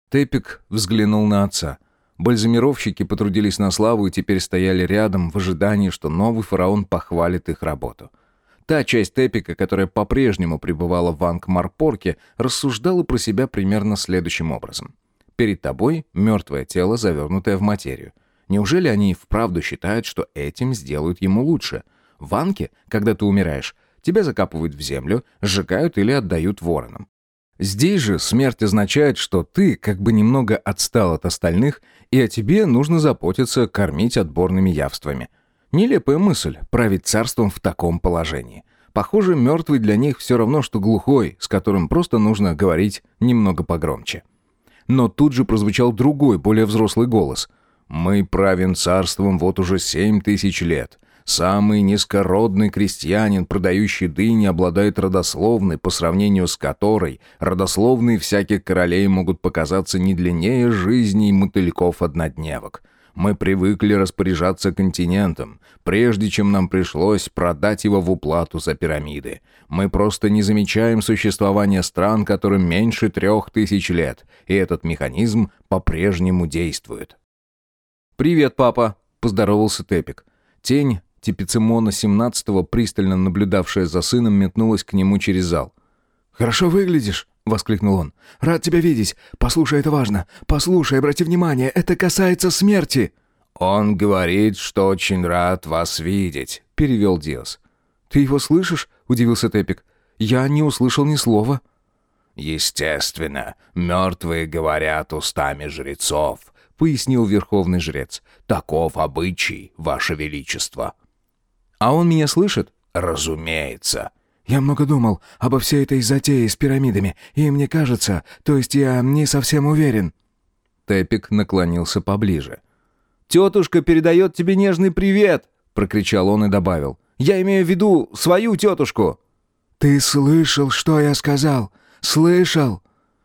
Тепик взглянул на отца. Бальзамировщики потрудились на славу и теперь стояли рядом в ожидании, что новый фараон похвалит их работу. Та часть Тепика, которая по-прежнему пребывала в Анкмарпорке, рассуждала про себя примерно следующим образом. Перед тобой мертвое тело, завернутое в материю. Неужели они вправду считают, что этим сделают ему лучше? В Анке, когда ты умираешь, тебя закапывают в землю, сжигают или отдают воронам. Здесь же смерть означает, что ты как бы немного отстал от остальных, и о тебе нужно заботиться, кормить отборными явствами. Нелепая мысль — править царством в таком положении. Похоже, мертвый для них все равно, что глухой, с которым просто нужно говорить немного погромче. Но тут же прозвучал другой, более взрослый голос. «Мы правим царством вот уже 7000 лет. Самый низкородный крестьянин, продающий дыни, обладает родословной, по сравнению с которой родословные всяких королей могут показаться не длиннее жизней мотыльков-однодневок. Мы привыкли распоряжаться континентом, прежде чем нам пришлось продать его в уплату за пирамиды. Мы просто не замечаем существования стран, которым меньше 3000 лет, и этот механизм по-прежнему действует». «Привет, папа», — поздоровался Тепик. Тень Типицимона XVII, пристально наблюдавшая за сыном, метнулась к нему через зал. «Хорошо выглядишь», — воскликнул он. «Рад тебя видеть. Послушай, это важно. Послушай, обрати внимание, это касается смерти». «Он говорит, что очень рад вас видеть», — перевел Диос. «Ты его слышишь?» — удивился Тепик. «Я не услышал ни слова». «Естественно, мертвые говорят устами жрецов», — пояснил верховный жрец. «Таков обычай, ваше величество». «А он меня слышит?» «Разумеется». «Я много думал обо всей этой затее с пирамидами, и мне кажется, то есть я не совсем уверен». Тепик наклонился поближе. «Тетушка передает тебе нежный привет!» — прокричал он и добавил. «Я имею в виду свою тетушку!» «Ты слышал, что я сказал? Слышал?»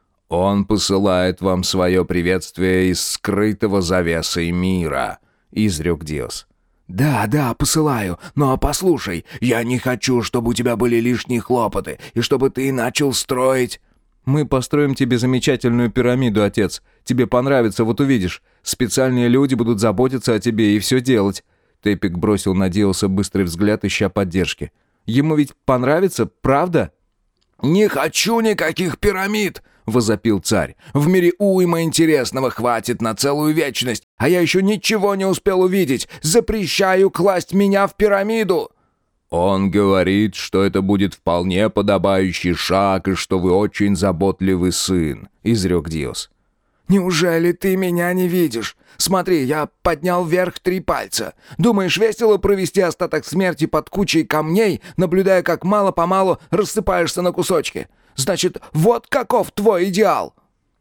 «Он посылает вам свое приветствие из скрытого завесой мира», — изрек Диос. «Да, посылаю, но послушай, я не хочу, чтобы у тебя были лишние хлопоты, и чтобы ты начал строить...» «Мы построим тебе замечательную пирамиду, отец. Тебе понравится, вот увидишь. Специальные люди будут заботиться о тебе и все делать». Тепик бросил на Диоса быстрый взгляд, ища поддержки. «Ему ведь понравится, правда?» «Не хочу никаких пирамид!» — возопил царь. «В мире уйма интересного хватит на целую вечность, а я еще ничего не успел увидеть. Запрещаю класть меня в пирамиду!» «Он говорит, что это будет вполне подобающий шаг, и что вы очень заботливый сын», — изрек Диос. «Неужели ты меня не видишь? Смотри, я поднял вверх 3 пальца. Думаешь, весело провести остаток смерти под кучей камней, наблюдая, как мало-помалу рассыпаешься на кусочки? Значит, вот каков твой идеал!»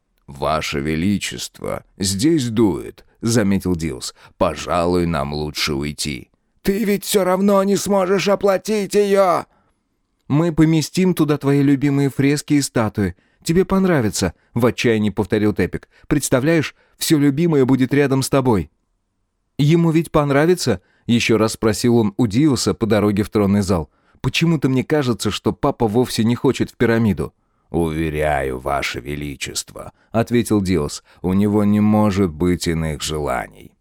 «Ваше Величество, здесь дует», — заметил Диос. «Пожалуй, нам лучше уйти». «Ты ведь все равно не сможешь оплатить ее!» «Мы поместим туда твои любимые фрески и статуи. Тебе понравится», — в отчаянии повторил Тепик. «Представляешь, все любимое будет рядом с тобой». «Ему ведь понравится?» — еще раз спросил он у Диоса по дороге в тронный зал. «Почему-то мне кажется, что папа вовсе не хочет в пирамиду». «Уверяю, Ваше Величество», — ответил Диос, — «у него не может быть иных желаний».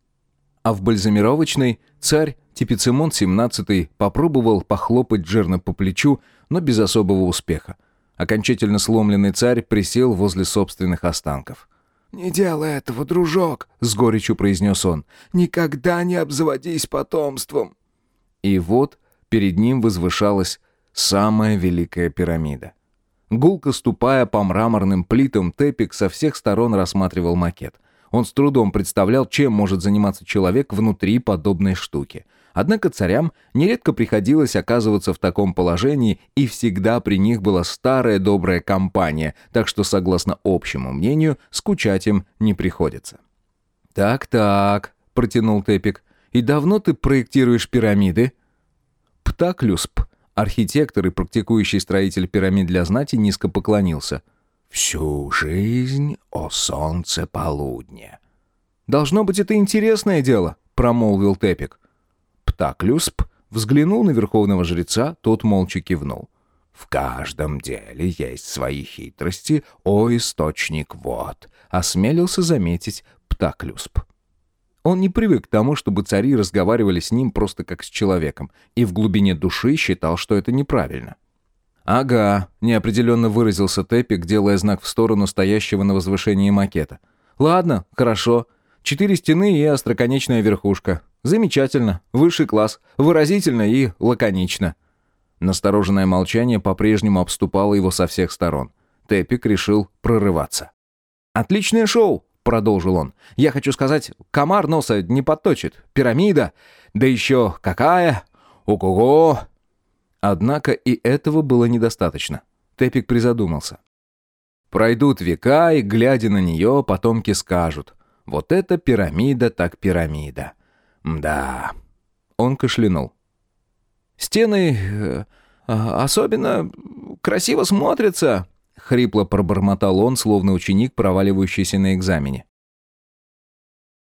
А в бальзамировочной царь Типицимон XVII попробовал похлопать Джерна по плечу, но без особого успеха. Окончательно сломленный царь присел возле собственных останков. «Не делай этого, дружок», — с горечью произнес он. «Никогда не обзаводись потомством». И вот перед ним возвышалась самая великая пирамида. Гулко ступая по мраморным плитам, Тепик со всех сторон рассматривал макет. Он с трудом представлял, чем может заниматься человек внутри подобной штуки. Однако царям нередко приходилось оказываться в таком положении, и всегда при них была старая добрая компания, так что, согласно общему мнению, скучать им не приходится. «Так», — протянул Тепик, — «и давно ты проектируешь пирамиды?» Птаклюсп, архитектор и практикующий строитель пирамид для знати, низко поклонился. «Всю жизнь, о солнце полудня». «Должно быть, это интересное дело», — промолвил Тепик. Птаклюсп взглянул на верховного жреца, тот молча кивнул. В каждом деле есть свои хитрости, о источник вод», — осмелился заметить Птаклюсп. Он не привык к тому, чтобы цари разговаривали с ним просто как с человеком, и в глубине души считал, что это неправильно. «Ага», — неопределенно выразился Тепик, делая знак в сторону стоящего на возвышении макета. «Ладно, хорошо. 4 стены и остроконечная верхушка. Замечательно, высший класс, выразительно и лаконично». Настороженное молчание по-прежнему обступало его со всех сторон. Тепик решил прорываться. «Отличное шоу!» — продолжил он. «Я хочу сказать, комар носа не подточит. Пирамида! Да еще какая! Ого-го!» Однако и этого было недостаточно. Тепик призадумался. Пройдут века, и, глядя на нее, потомки скажут: «Вот это пирамида так пирамида». Да. Он кашлянул. «Стены особенно красиво смотрятся», — хрипло пробормотал он, словно ученик, проваливающийся на экзамене.